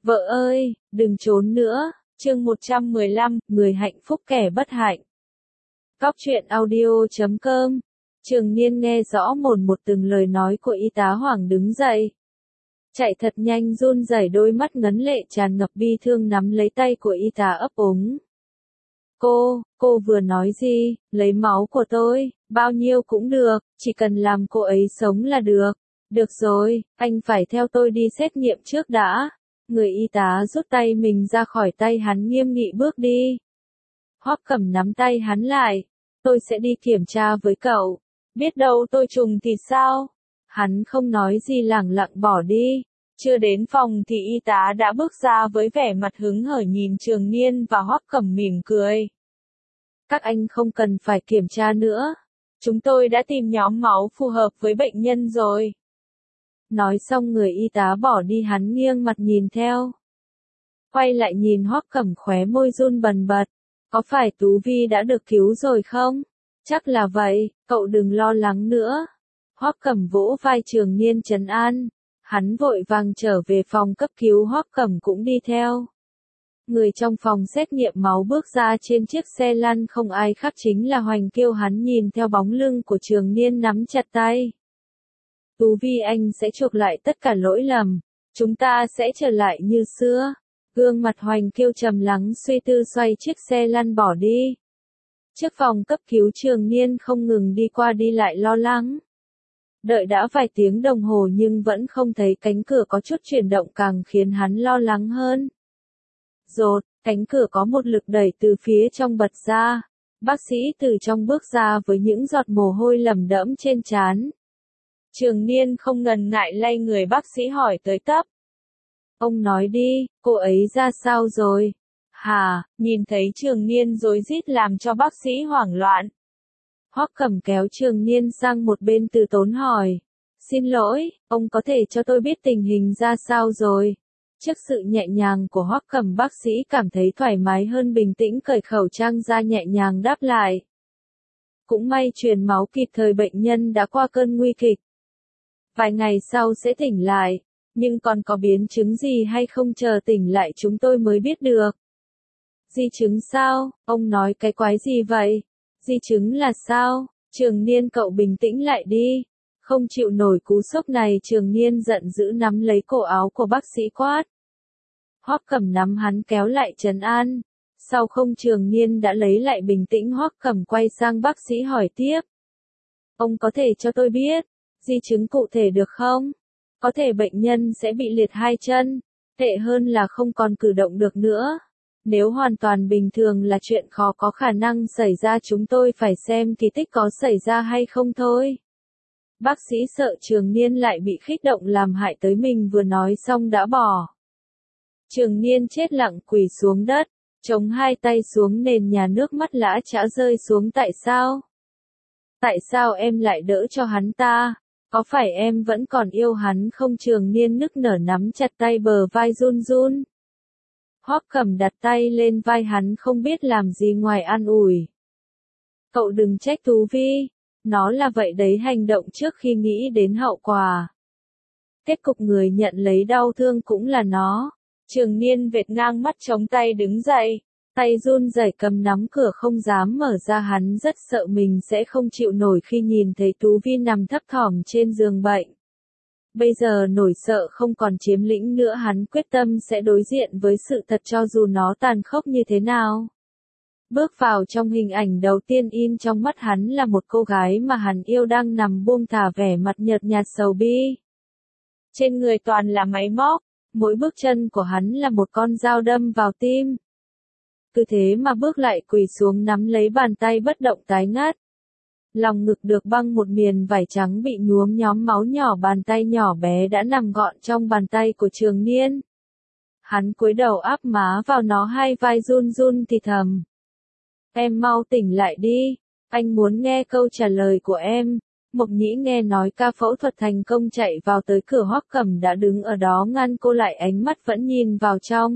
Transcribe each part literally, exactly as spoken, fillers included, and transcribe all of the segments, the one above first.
Vợ ơi, đừng trốn nữa. Chương một trăm mười lăm, người hạnh phúc kẻ bất hạnh. Cóc truyện audio chấm com. Trường Niên nghe rõ mồn một từng lời nói của y tá Hoàng đứng dậy. Chạy thật nhanh, run rẩy đôi mắt ngấn lệ tràn ngập bi thương nắm lấy tay của y tá ấp úng. Cô, cô vừa nói gì? Lấy máu của tôi, bao nhiêu cũng được, chỉ cần làm cô ấy sống là được. Được rồi, anh phải theo tôi đi xét nghiệm trước đã. Người y tá rút tay mình ra khỏi tay hắn, nghiêm nghị bước đi. Hoắc Cẩm nắm tay hắn lại. Tôi sẽ đi kiểm tra với cậu. Biết đâu tôi trùng thì sao? Hắn không nói gì, lẳng lặng bỏ đi. Chưa đến phòng thì y tá đã bước ra với vẻ mặt hứng hở nhìn Trường Niên và Hoắc Cẩm mỉm cười. Các anh không cần phải kiểm tra nữa. Chúng tôi đã tìm nhóm máu phù hợp với bệnh nhân rồi. Nói xong người y tá bỏ đi, hắn nghiêng mặt nhìn theo. Quay lại nhìn Hoắc Cẩm, khóe môi run bần bật. Có phải Tú Vi đã được cứu rồi không? Chắc là vậy, cậu đừng lo lắng nữa. Hoắc Cẩm vỗ vai Trường Niên trấn an. Hắn vội vàng trở về phòng cấp cứu, Hoắc Cẩm cũng đi theo. Người trong phòng xét nghiệm máu bước ra trên chiếc xe lăn, không ai khác chính là Hoành Kiêu. Hắn nhìn theo bóng lưng của Trường Niên nắm chặt tay. Tú Vi, anh sẽ chuộc lại tất cả lỗi lầm. Chúng ta sẽ trở lại như xưa. Gương mặt Hoành Kiêu trầm lắng suy tư, xoay chiếc xe lăn bỏ đi. Trước phòng cấp cứu, Trường Niên không ngừng đi qua đi lại lo lắng. Đợi đã vài tiếng đồng hồ nhưng vẫn không thấy cánh cửa có chút chuyển động, càng khiến hắn lo lắng hơn. Rột, cánh cửa có một lực đẩy từ phía trong bật ra. Bác sĩ từ trong bước ra với những giọt mồ hôi lẩm đẫm trên trán. Trường Niên không ngần ngại lay người bác sĩ hỏi tới tấp. Ông nói đi, cô ấy ra sao rồi? Hà, nhìn thấy Trường Niên rối rít làm cho bác sĩ hoảng loạn. Hoắc Cẩm kéo Trường Niên sang một bên, từ tốn hỏi. Xin lỗi, ông có thể cho tôi biết tình hình ra sao rồi? Trước sự nhẹ nhàng của Hoắc Cẩm, bác sĩ cảm thấy thoải mái hơn, bình tĩnh cởi khẩu trang ra nhẹ nhàng đáp lại. Cũng may truyền máu kịp thời, bệnh nhân đã qua cơn nguy kịch. Vài ngày sau sẽ tỉnh lại, nhưng còn có biến chứng gì hay không chờ tỉnh lại chúng tôi mới biết được. Di chứng sao? Ông nói cái quái gì vậy? Di chứng là sao? Trường Niên, cậu bình tĩnh lại đi. Không chịu nổi cú sốc này, Trường Niên giận dữ nắm lấy cổ áo của bác sĩ quát. Hoắc Cẩm nắm hắn kéo lại trấn an. Sau không, Trường Niên đã lấy lại bình tĩnh. Hoắc Cẩm quay sang bác sĩ hỏi tiếp. Ông có thể cho tôi biết di chứng cụ thể được không? Có thể bệnh nhân sẽ bị liệt hai chân, tệ hơn là không còn cử động được nữa. Nếu hoàn toàn bình thường là chuyện khó có khả năng xảy ra, chúng tôi phải xem kỳ tích có xảy ra hay không thôi. Bác sĩ sợ Trường Niên lại bị kích động làm hại tới mình, vừa nói xong đã bỏ. Trường Niên chết lặng quỳ xuống đất, chống hai tay xuống nền nhà, nước mắt lã chã rơi xuống. Tại sao? Tại sao em lại đỡ cho hắn ta? Có phải em vẫn còn yêu hắn không? Trường Niên nức nở nắm chặt tay, bờ vai run run. Hoắc Cẩm đặt tay lên vai hắn, không biết làm gì ngoài an ủi. Cậu đừng trách Tú Vi, nó là vậy đấy, hành động trước khi nghĩ đến hậu quả. Kết cục người nhận lấy đau thương cũng là nó. Trường Niên vệt ngang mắt, chống tay đứng dậy. Tay run rẩy cầm nắm cửa không dám mở ra, hắn rất sợ mình sẽ không chịu nổi khi nhìn thấy Tú Vi nằm thấp thỏm trên giường bệnh. Bây giờ nỗi sợ không còn chiếm lĩnh nữa, hắn quyết tâm sẽ đối diện với sự thật cho dù nó tàn khốc như thế nào. Bước vào trong hình ảnh đầu tiên in trong mắt hắn là một cô gái mà hắn yêu đang nằm buông thả, vẻ mặt nhợt nhạt sầu bi. Trên người toàn là máy móc, mỗi bước chân của hắn là một con dao đâm vào tim. Cứ thế mà bước lại quỳ xuống nắm lấy bàn tay bất động tái ngắt. Lòng ngực được băng một miền vải trắng bị nhuốm nhóm máu nhỏ, bàn tay nhỏ bé đã nằm gọn trong bàn tay của Trường Niên. Hắn cúi đầu áp má vào nó, hai vai run run thì thầm. Em mau tỉnh lại đi, anh muốn nghe câu trả lời của em. Mộc Nhĩ nghe nói ca phẫu thuật thành công chạy vào tới cửa, Hoắc Cẩm đã đứng ở đó ngăn cô lại, ánh mắt vẫn nhìn vào trong.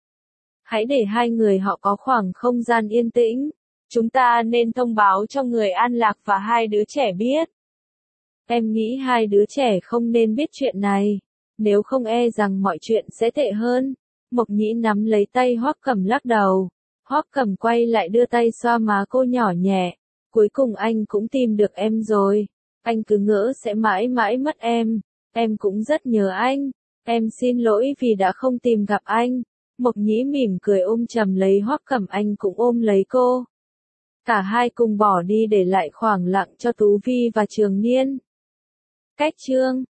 Hãy để hai người họ có khoảng không gian yên tĩnh. Chúng ta nên thông báo cho người An Lạc và hai đứa trẻ biết. Em nghĩ hai đứa trẻ không nên biết chuyện này. Nếu không e rằng mọi chuyện sẽ tệ hơn. Mộc Nhĩ nắm lấy tay Hoắc Cẩm lắc đầu. Hoắc Cẩm quay lại đưa tay xoa má cô nhỏ nhẹ. Cuối cùng anh cũng tìm được em rồi. Anh cứ ngỡ sẽ mãi mãi mất em. Em cũng rất nhớ anh. Em xin lỗi vì đã không tìm gặp anh. Mộc Nhĩ mỉm cười ôm chầm lấy Hoắc Cẩm, anh cũng ôm lấy cô. Cả hai cùng bỏ đi để lại khoảng lặng cho Tú Vi và Trường Niên. Cách chương